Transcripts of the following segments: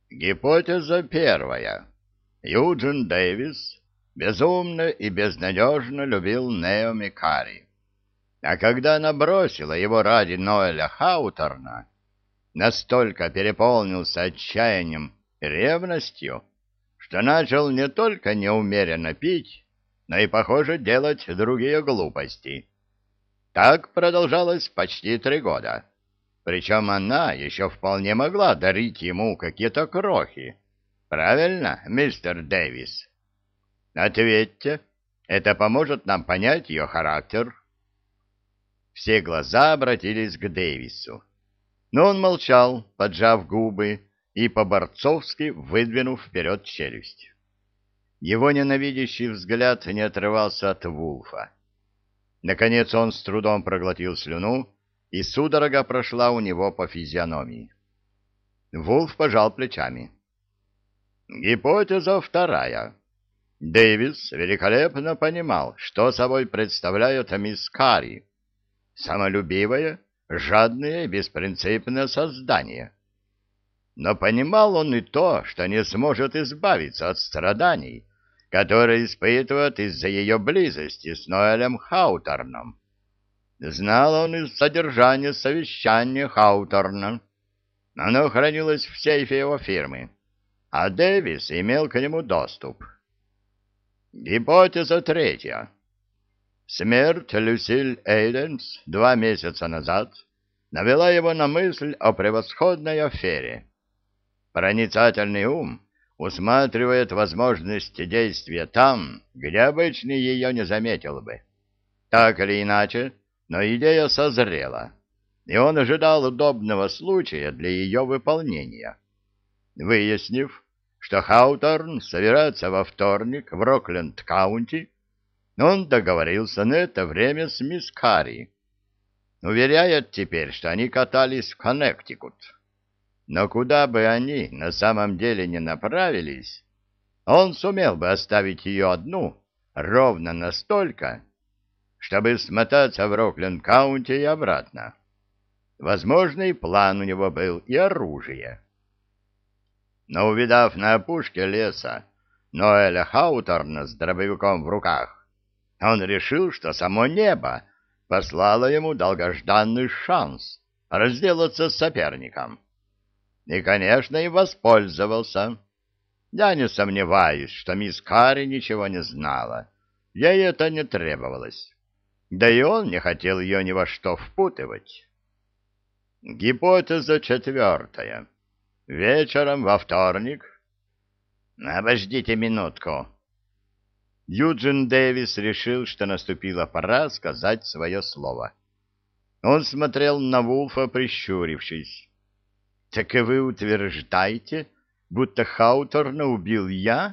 Гипотеза первая. Юджин Дэвис безумно и безнадежно любил Неоми Карри. А когда она бросила его ради Ноэля Хауторна, настолько переполнился отчаянием и ревностью, что начал не только неумеренно пить, но и, похоже, делать другие глупости. Так продолжалось почти 3 года. Причем она еще вполне могла дарить ему какие-то крохи. Правильно, мистер Дэвис? Ответьте, это поможет нам понять ее характер. Все глаза обратились к Дэвису. Но он молчал, поджав губы и по-борцовски выдвинув вперед челюсть. Его ненавидящий взгляд не отрывался от Вулфа. Наконец он с трудом проглотил слюну, и судорога прошла у него по физиономии. Вулф пожал плечами. Гипотеза вторая. Дэвис великолепно понимал, что собой представляет мисс Карри. Самолюбивое, жадное и беспринципное создание. Но понимал он и то, что не сможет избавиться от страданий, которые испытывает из-за ее близости с Ноэлем Хауторном. Знал он и содержание совещания Хауторна. Оно хранилось в сейфе его фирмы, а Дэвис имел к нему доступ. Гипотеза третья. Смерть Люсиль Эйденс 2 месяца назад навела его на мысль о превосходной афере. Проницательный ум усматривает возможности действия там, где обычный ее не заметил бы. Так или иначе, но идея созрела, и он ожидал удобного случая для ее выполнения. Выяснив, что Хауторн собирается во вторник в Рокленд-каунти, он договорился на это время с мисс Карри. Уверяет теперь, что они катались в Коннектикут. Но куда бы они на самом деле не направились, он сумел бы оставить ее одну ровно настолько, чтобы смотаться в Рокленд-каунти и обратно. Возможно, и план у него был, и оружие. Но, увидав на опушке леса Ноэля Хауторна с дробовиком в руках, он решил, что само небо послало ему долгожданный шанс разделаться с соперником. И, конечно, и воспользовался. Я не сомневаюсь, что мисс Карри ничего не знала. Ей это не требовалось. Да и он не хотел ее ни во что впутывать. Гипотеза четвертая. Вечером во вторник... Обождите минутку. Юджин Дэвис решил, что наступила пора сказать свое слово. Он смотрел на Вулфа, прищурившись. — Так и вы утверждаете, будто Хауторна убил я?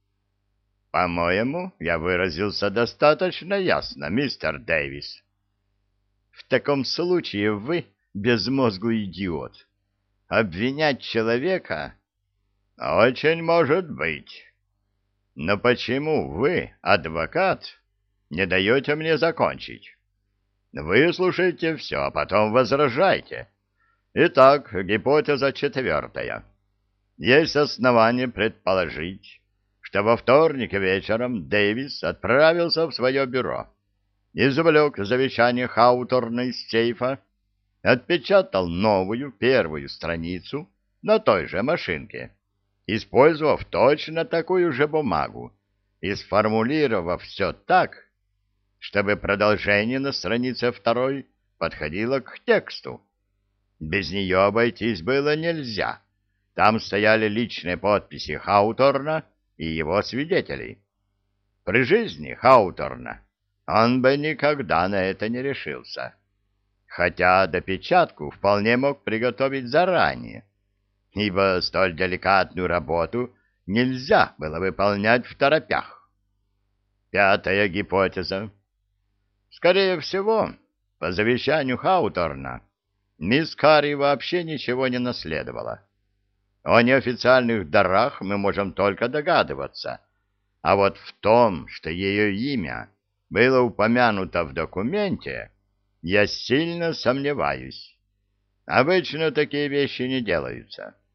— По-моему, я выразился достаточно ясно, мистер Дэвис. — В таком случае вы безмозглый идиот. Обвинять человека... — Очень может быть. Но почему вы, адвокат, не даете мне закончить? Выслушайте все, а потом возражайте. Итак, гипотеза четвертая. Есть основания предположить, что во вторник вечером Дэвис отправился в свое бюро, извлек завещание Хауторна из сейфа, отпечатал новую первую страницу на той же машинке, использовав точно такую же бумагу и сформулировав все так, чтобы продолжение на странице 2 подходило к тексту. Без нее обойтись было нельзя. Там стояли личные подписи Хауторна и его свидетелей. При жизни Хауторна он бы никогда на это не решился, хотя допечатку вполне мог приготовить заранее, ибо столь деликатную работу нельзя было выполнять второпях. Пятая гипотеза. Скорее всего, по завещанию Хауторна, мисс Карри вообще ничего не наследовала. О неофициальных дарах мы можем только догадываться, а вот в том, что ее имя было упомянуто в документе, я сильно сомневаюсь. Обычно такие вещи не делаются.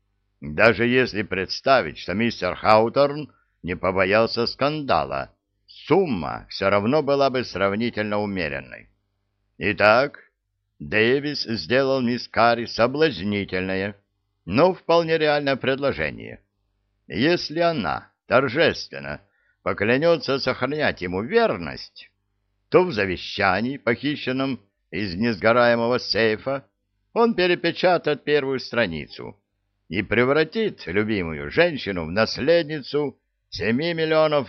Даже если представить, что мистер Хауторн не побоялся скандала, сумма все равно была бы сравнительно умеренной. Итак, Дэвис сделал мисс Карри соблазнительное, но вполне реальное предложение. Если она торжественно поклянется сохранять ему верность, то в завещании, похищенном из несгораемого сейфа, он перепечатает первую страницу и превратит любимую женщину в наследницу $7 миллионов.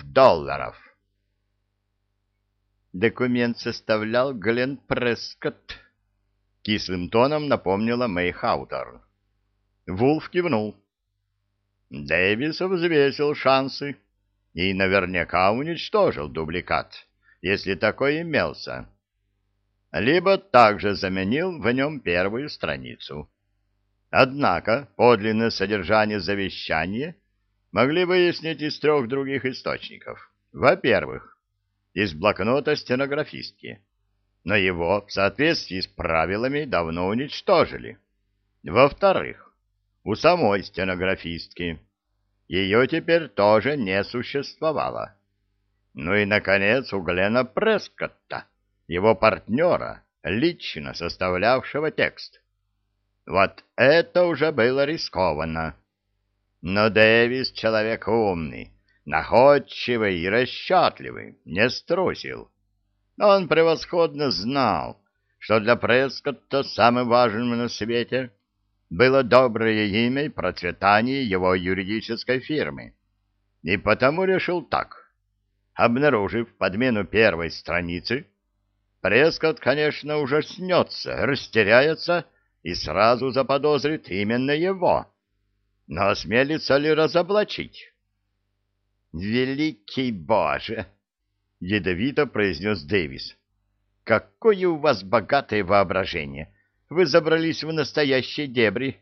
Документ составлял Глен Прескотт, кислым тоном напомнила Мэй Хауторн. Вулф кивнул. Дэвис взвесил шансы и наверняка уничтожил дубликат, если такой имелся. Либо также заменил в нем первую страницу. Однако подлинное содержание завещания могли выяснить из 3 других источников. Во-первых, из блокнота стенографистки, но его в соответствии с правилами давно уничтожили. Во-вторых, у самой стенографистки. Ее теперь тоже не существовало. Ну и, наконец, у Глена Прескотта, его партнера, лично составлявшего текст. Вот это уже было рискованно. Но Дэвис человек умный, находчивый и расчетливый, не струсил. Он превосходно знал, что для Прескотта самым важным на свете было доброе имя и процветание его юридической фирмы. И потому решил так. Обнаружив подмену первой страницы, Прескотт, конечно, ужаснется, растеряется и сразу заподозрит именно его. Но осмелится ли разоблачить? «Великий Боже!» — ядовито произнес Дэвис. «Какое у вас богатое воображение! Вы забрались в настоящие дебри!»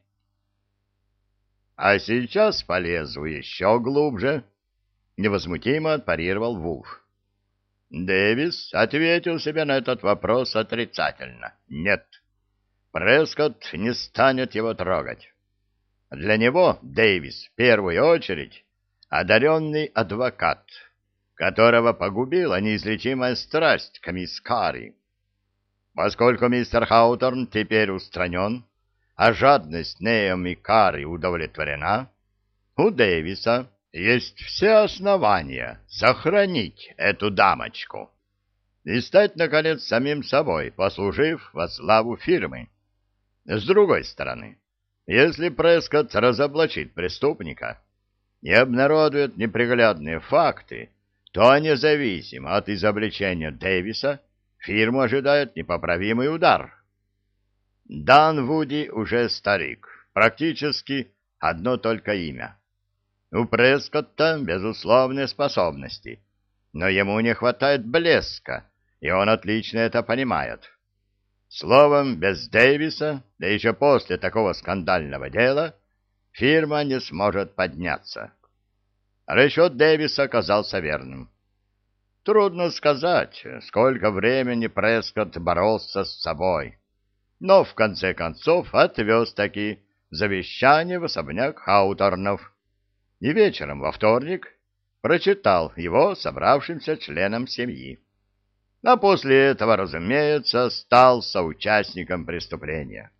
«А сейчас полезу еще глубже!» — невозмутимо отпарировал Вулф. Дэвис ответил себе на этот вопрос отрицательно. Нет, Прескотт не станет его трогать. Для него Дэвис в первую очередь одаренный адвокат, которого погубила неизлечимая страсть к мисс Карри. Поскольку мистер Хауторн теперь устранен, а жадность Неоми Карри удовлетворена, у Дэвиса есть все основания сохранить эту дамочку и стать, наконец, самим собой, послужив во славу фирмы. С другой стороны, если Прескотт разоблачит преступника и обнародует неприглядные факты, то независимо от изобличения Дэвиса фирму ожидает непоправимый удар. Дан Вуди уже старик, практически одно только имя. У Прескотта безусловные способности, но ему не хватает блеска, и он отлично это понимает. Словом, без Дэвиса, да еще после такого скандального дела, фирма не сможет подняться. Расчет Дэвиса оказался верным. Трудно сказать, сколько времени Прескотт боролся с собой, но в конце концов отвез таки завещание в особняк Хауторнов и вечером во вторник прочитал его собравшимся членам семьи. А после этого, разумеется, стал соучастником преступления.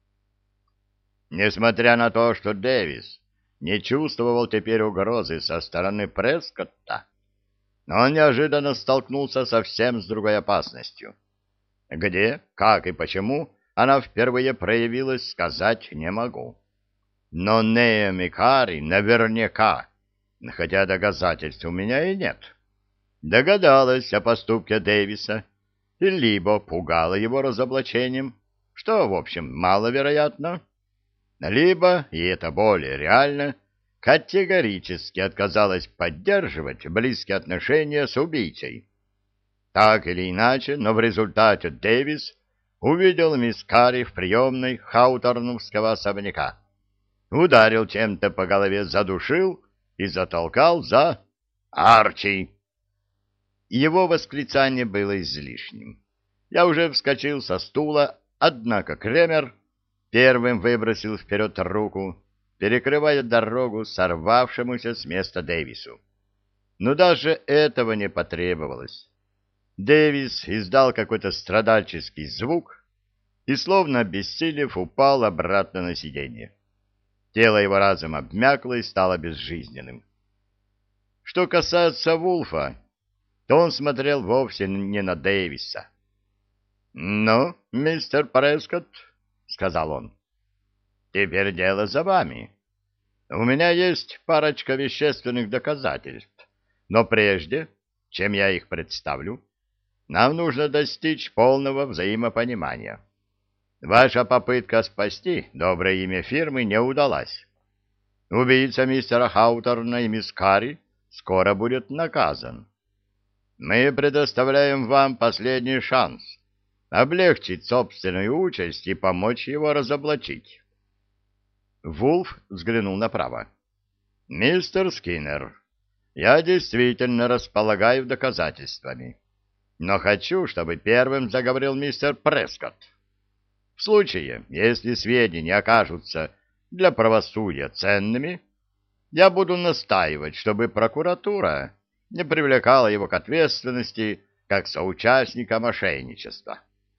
Несмотря на то, что Дэвис не чувствовал теперь угрозы со стороны Прескотта, он неожиданно столкнулся совсем с другой опасностью. Где, как и почему она впервые проявилась, сказать не могу. Но Неоми Карри наверняка, хотя доказательств у меня и нет, догадалась о поступке Дэвиса и либо пугала его разоблачением, что, в общем, маловероятно, либо, и это более реально, категорически отказалась поддерживать близкие отношения с убийцей. Так или иначе, но в результате Дэвис увидел мисс Карри в приемной Хауторновского особняка, ударил чем-то по голове, задушил и затолкал за «Арчи!». Его восклицание было излишним. Я уже вскочил со стула, однако Кремер первым выбросил вперед руку, перекрывая дорогу сорвавшемуся с места Дэвису. Но даже этого не потребовалось. Дэвис издал какой-то страдальческий звук и, словно обессилев, упал обратно на сиденье. Тело его разом обмякло и стало безжизненным. Что касается Вулфа, то он смотрел вовсе не на Дэвиса. «Ну, мистер Прескотт», — сказал он, — «теперь дело за вами. У меня есть парочка вещественных доказательств, но прежде, чем я их представлю, нам нужно достичь полного взаимопонимания. Ваша попытка спасти доброе имя фирмы не удалась. Убийца мистера Хауторна и мисс Карри скоро будет наказан. Мы предоставляем вам последний шанс облегчить собственную участь и помочь его разоблачить». Вулф взглянул направо. «Мистер Скиннер, я действительно располагаю доказательствами, но хочу, чтобы первым заговорил мистер Прескотт. В случае, если сведения окажутся для правосудия ценными, я буду настаивать, чтобы прокуратура не привлекала его к ответственности как соучастника мошенничества».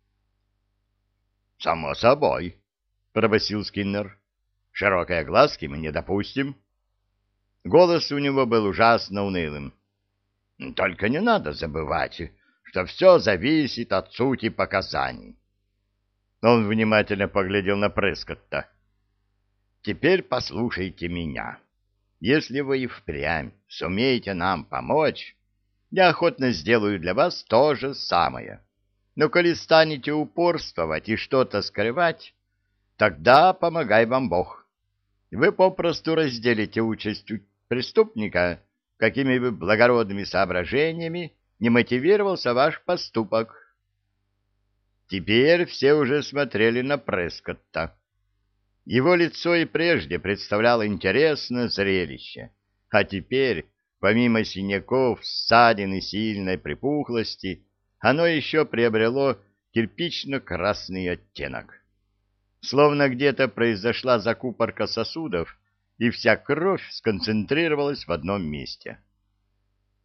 «Само собой», — пробасил Скиннер. «Широкой огласки мы не допустим». Голос у него был ужасно унылым. «Только не надо забывать, что все зависит от сути показаний». Он внимательно поглядел на Прескотта. «Теперь послушайте меня. Если вы и впрямь сумеете нам помочь, я охотно сделаю для вас то же самое. Но коли станете упорствовать и что-то скрывать, тогда помогай вам Бог. Вы попросту разделите участь преступника, какими бы благородными соображениями не мотивировался ваш поступок». Теперь все уже смотрели на Прескотта. Его лицо и прежде представляло интересное зрелище, а теперь, помимо синяков, ссадин и сильной припухлости, оно еще приобрело кирпично-красный оттенок. Словно где-то произошла закупорка сосудов, и вся кровь сконцентрировалась в одном месте.